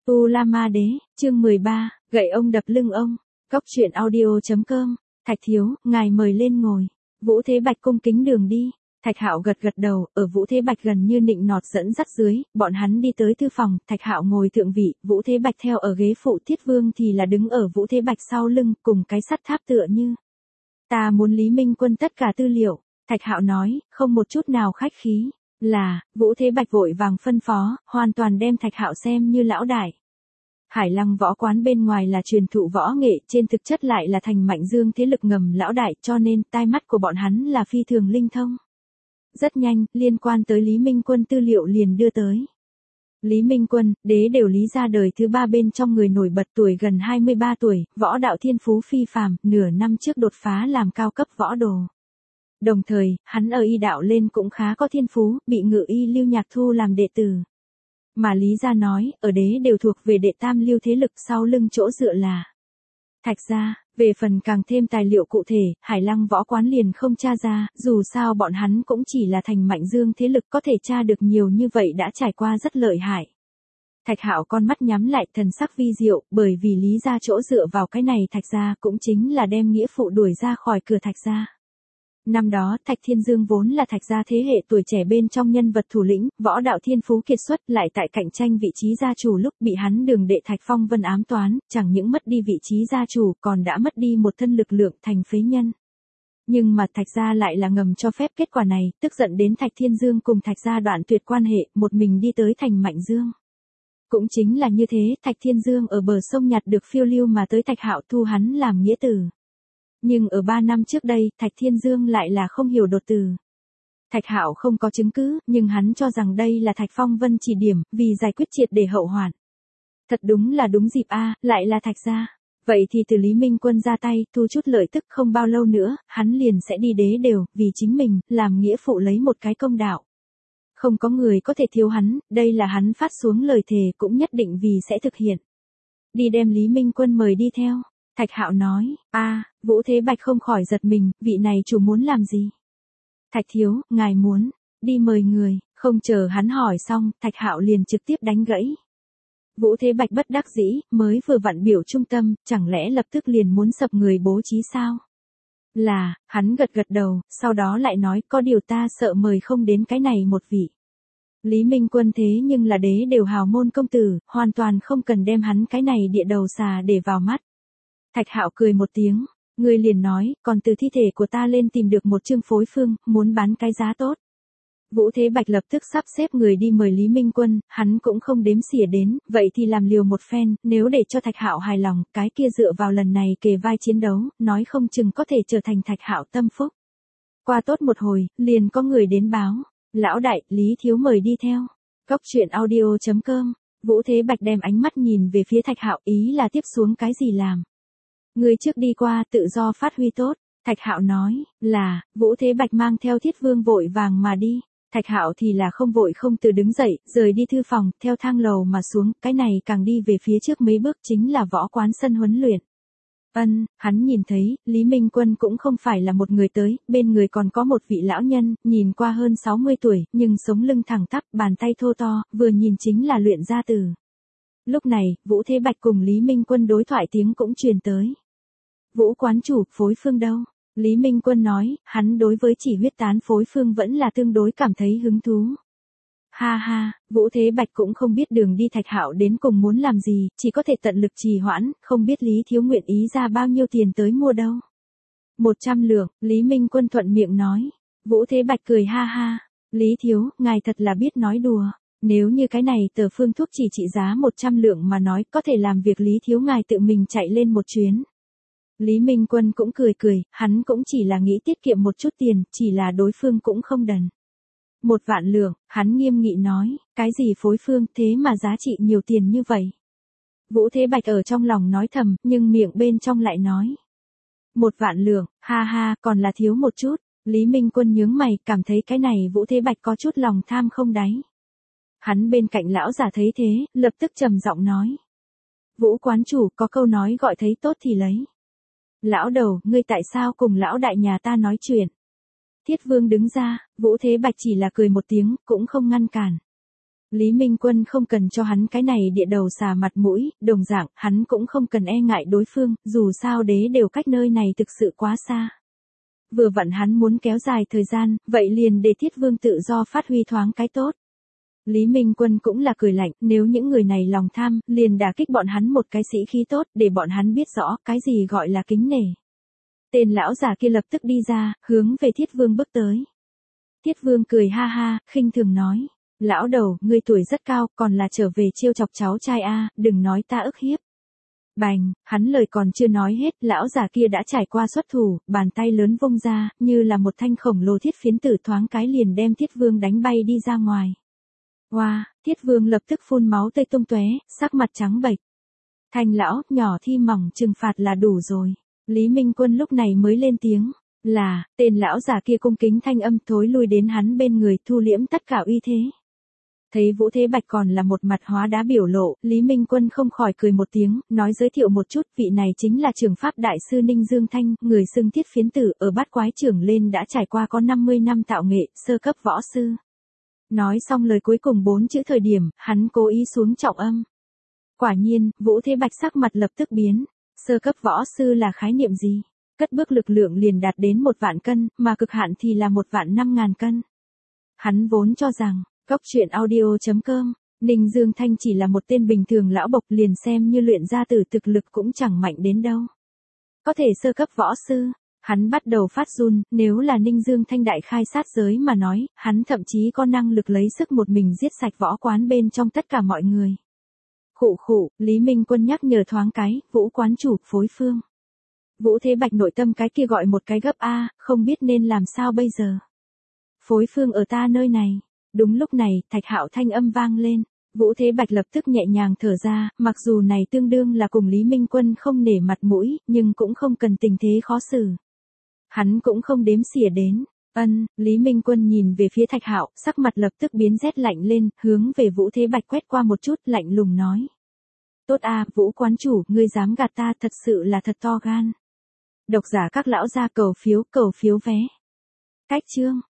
U La Ma Đế, chương 13, gậy ông đập lưng ông. Cóc truyện audio.com. Thạch thiếu, ngài mời lên ngồi. Vũ Thế Bạch cung kính đường đi. Thạch Hạo gật gật đầu, ở Vũ Thế Bạch gần như nịnh nọt dẫn dắt dưới, bọn hắn đi tới thư phòng, Thạch Hạo ngồi thượng vị, Vũ Thế Bạch theo ở ghế phụ, Thiết Vương thì là đứng ở Vũ Thế Bạch sau lưng, cùng cái sắt tháp tựa như. Ta muốn Lý Minh Quân tất cả tư liệu, Thạch Hạo nói, không một chút nào khách khí. Là, Vũ Thế Bạch vội vàng phân phó, hoàn toàn đem Thạch Hạo xem như lão đại. Hải Lăng võ quán bên ngoài là truyền thụ võ nghệ, trên thực chất lại là thành Mạnh Dương thế lực ngầm lão đại, cho nên tai mắt của bọn hắn là phi thường linh thông. Rất nhanh, liên quan tới Lý Minh Quân tư liệu liền đưa tới. Lý Minh Quân, đế đều Lý gia đời thứ 3 bên trong người nổi bật, tuổi gần 23 tuổi, võ đạo thiên phú phi phàm, nửa năm trước đột phá làm cao cấp võ đồ. Đồng thời, hắn ở y đạo lên cũng khá có thiên phú, bị Ngự Y Lưu Nhạc thu làm đệ tử. Mà Lý gia nói, ở đế đều thuộc về đệ tam lưu thế lực, sau lưng chỗ dựa là Thạch gia. Về phần càng thêm tài liệu cụ thể, Hải Lăng võ quán liền không tra ra, dù sao bọn hắn cũng chỉ là thành Mạnh Dương thế lực, có thể tra được nhiều như vậy đã trải qua rất lợi hại. Thạch Hạo con mắt nhắm lại, thần sắc vi diệu, bởi vì Lý gia chỗ dựa vào cái này Thạch gia cũng chính là đem nghĩa phụ đuổi ra khỏi cửa Thạch gia. Năm đó, Thạch Thiên Dương vốn là Thạch gia thế hệ tuổi trẻ bên trong nhân vật thủ lĩnh, võ đạo thiên phú kiệt xuất, lại tại cạnh tranh vị trí gia chủ lúc bị hắn đường đệ Thạch Phong Vân ám toán, chẳng những mất đi vị trí gia chủ, còn đã mất đi một thân lực lượng thành phế nhân. Nhưng mà Thạch gia lại là ngầm cho phép kết quả này, tức giận đến Thạch Thiên Dương cùng Thạch gia đoạn tuyệt quan hệ, một mình đi tới thành Mạnh Dương. Cũng chính là như thế, Thạch Thiên Dương ở bờ sông nhặt được phiêu lưu mà tới Thạch Hạo thu hắn làm nghĩa tử. Nhưng ở 3 năm trước đây, Thạch Thiên Dương lại là không hiểu đột từ. Thạch Hạo không có chứng cứ, nhưng hắn cho rằng đây là Thạch Phong Vân chỉ điểm, vì giải quyết triệt để hậu hoạn. Thật đúng là đúng dịp a, lại là Thạch gia. Vậy thì từ Lý Minh Quân ra tay, thu chút lợi tức, không bao lâu nữa, hắn liền sẽ đi đế đều, vì chính mình, làm nghĩa phụ lấy một cái công đạo. Không có người có thể thiếu hắn, đây là hắn phát xuống lời thề cũng nhất định vì sẽ thực hiện. Đi đem Lý Minh Quân mời đi theo. Thạch Hạo nói, Vũ Thế Bạch không khỏi giật mình, vị này chủ muốn làm gì? Thạch thiếu, ngài muốn, đi mời người, không chờ hắn hỏi xong, Thạch Hạo liền trực tiếp đánh gãy. Vũ Thế Bạch bất đắc dĩ, mới vừa vặn biểu trung tâm, chẳng lẽ lập tức liền muốn sập người bố trí sao? Là, hắn gật gật đầu, sau đó lại nói, có điều ta sợ mời không đến cái này một vị. Lý Minh Quân thế nhưng là đế đều hào môn công tử, hoàn toàn không cần đem hắn cái này địa đầu xà để vào mắt. Thạch Hạo cười một tiếng, người liền nói, còn từ thi thể của ta lên tìm được một chương phối phương, muốn bán cái giá tốt. Vũ Thế Bạch lập tức sắp xếp người đi mời Lý Minh Quân, hắn cũng không đếm xỉa đến, vậy thì làm liều một phen, nếu để cho Thạch Hạo hài lòng, cái kia dựa vào lần này kề vai chiến đấu, nói không chừng có thể trở thành Thạch Hạo tâm phúc. Qua tốt một hồi, liền có người đến báo, lão đại, Lý thiếu mời đi theo. Cóc truyện audio.com. Vũ Thế Bạch đem ánh mắt nhìn về phía Thạch Hạo, ý là tiếp xuống cái gì làm. Người trước đi qua, tự do phát huy tốt. Thạch Hạo nói, là, Vũ Thế Bạch mang theo Thiết Vương vội vàng mà đi. Thạch Hạo thì là không vội không từ đứng dậy, rời đi thư phòng, theo thang lầu mà xuống, cái này càng đi về phía trước mấy bước chính là võ quán sân huấn luyện. Hắn nhìn thấy, Lý Minh Quân cũng không phải là một người tới, bên người còn có một vị lão nhân, nhìn qua hơn 60 tuổi, nhưng sống lưng thẳng tắp, bàn tay thô to, vừa nhìn chính là luyện gia tử. Lúc này, Vũ Thế Bạch cùng Lý Minh Quân đối thoại tiếng cũng truyền tới. Vũ quán chủ, phối phương đâu? Lý Minh Quân nói, hắn đối với chỉ huyết tán phối phương vẫn là tương đối cảm thấy hứng thú. Ha ha, Vũ Thế Bạch cũng không biết đường đi Thạch Hạo đến cùng muốn làm gì, chỉ có thể tận lực trì hoãn, không biết Lý thiếu nguyện ý ra bao nhiêu tiền tới mua đâu. 100 lượng, Lý Minh Quân thuận miệng nói. Vũ Thế Bạch cười ha ha, Lý thiếu, ngài thật là biết nói đùa. Nếu như cái này tờ phương thuốc chỉ trị giá 100 lượng mà nói, có thể làm việc Lý thiếu ngài tự mình chạy lên một chuyến. Lý Minh Quân cũng cười, hắn cũng chỉ là nghĩ tiết kiệm một chút tiền, chỉ là đối phương cũng không đần. 1 vạn lượng, hắn nghiêm nghị nói, cái gì phối phương thế mà giá trị nhiều tiền như vậy. Vũ Thế Bạch ở trong lòng nói thầm, nhưng miệng bên trong lại nói. 1 vạn lượng, ha ha, còn là thiếu một chút. Lý Minh Quân nhướng mày, cảm thấy cái này Vũ Thế Bạch có chút lòng tham không đáy. Hắn bên cạnh lão giả thấy thế, lập tức trầm giọng nói. Vũ quán chủ, có câu nói gọi thấy tốt thì lấy. Lão đầu, ngươi tại sao cùng lão đại nhà ta nói chuyện? Thiết Vương đứng ra, Vũ Thế Bạch chỉ là cười một tiếng, cũng không ngăn cản. Lý Minh Quân không cần cho hắn cái này địa đầu xà mặt mũi, đồng dạng, hắn cũng không cần e ngại đối phương, dù sao đế đều cách nơi này thực sự quá xa. Vừa vặn hắn muốn kéo dài thời gian, vậy liền để Thiết Vương tự do phát huy thoáng cái tốt. Lý Minh Quân cũng là cười lạnh, nếu những người này lòng tham, liền đả kích bọn hắn một cái sĩ khí tốt, để bọn hắn biết rõ cái gì gọi là kính nể. Tên lão già kia lập tức đi ra, hướng về Thiết Vương bước tới. Thiết Vương cười ha ha, khinh thường nói. Lão đầu, ngươi tuổi rất cao, còn là trở về trêu chọc cháu trai a, đừng nói ta ức hiếp. Bành, hắn lời còn chưa nói hết, lão già kia đã trải qua xuất thủ, bàn tay lớn vung ra, như là một thanh khổng lồ thiết phiến tử thoáng cái liền đem Thiết Vương đánh bay đi ra ngoài. Wow, Thiết Vương lập tức phun máu tươi tung tóe, sắc mặt trắng bệch. Thanh lão, nhỏ thi mỏng trừng phạt là đủ rồi. Lý Minh Quân lúc này mới lên tiếng, là, tên lão già kia cung kính thanh âm thối lui đến hắn bên người thu liễm tất cả uy thế. Thấy Vũ Thế Bạch còn là một mặt hóa đá biểu lộ, Lý Minh Quân không khỏi cười một tiếng, nói giới thiệu một chút, vị này chính là Trường Pháp Đại sư Ninh Dương Thanh, người xưng Thiết Phiến Tử, ở Bát Quái Trưởng lên đã trải qua có 50 năm tạo nghệ, sơ cấp võ sư. Nói xong lời cuối cùng 4 chữ thời điểm, hắn cố ý xuống trọng âm. Quả nhiên, Vũ Thế Bạch sắc mặt lập tức biến, sơ cấp võ sư là khái niệm gì? Cất bước lực lượng liền đạt đến 1.000 cân, mà cực hạn thì là 1.500.000 cân. Hắn vốn cho rằng, Cóc truyện audio.com, Ninh Dương Thanh chỉ là một tên bình thường lão bộc liền xem như luyện ra từ thực lực cũng chẳng mạnh đến đâu. Có thể sơ cấp võ sư, hắn bắt đầu phát run, nếu là Ninh Dương Thanh đại khai sát giới mà nói, hắn thậm chí có năng lực lấy sức một mình giết sạch võ quán bên trong tất cả mọi người. Khụ khụ, Lý Minh Quân nhắc nhở thoáng cái, Vũ quán chủ, Phối Phương. Vũ Thế Bạch nội tâm cái kia gọi một cái gấp A, không biết nên làm sao bây giờ. Phối Phương ở ta nơi này. Đúng lúc này, Thạch Hạo thanh âm vang lên. Vũ Thế Bạch lập tức nhẹ nhàng thở ra, mặc dù này tương đương là cùng Lý Minh Quân không nể mặt mũi, nhưng cũng không cần tình thế khó xử. Hắn cũng không đếm xỉa đến. Lý Minh Quân nhìn về phía Thạch Hạo, sắc mặt lập tức biến rét lạnh lên, hướng về Vũ Thế Bạch quét qua một chút, lạnh lùng nói. Tốt a, Vũ quán chủ, ngươi dám gạt ta, thật sự là thật to gan. Độc giả các lão gia cầu phiếu vé. Cách chương.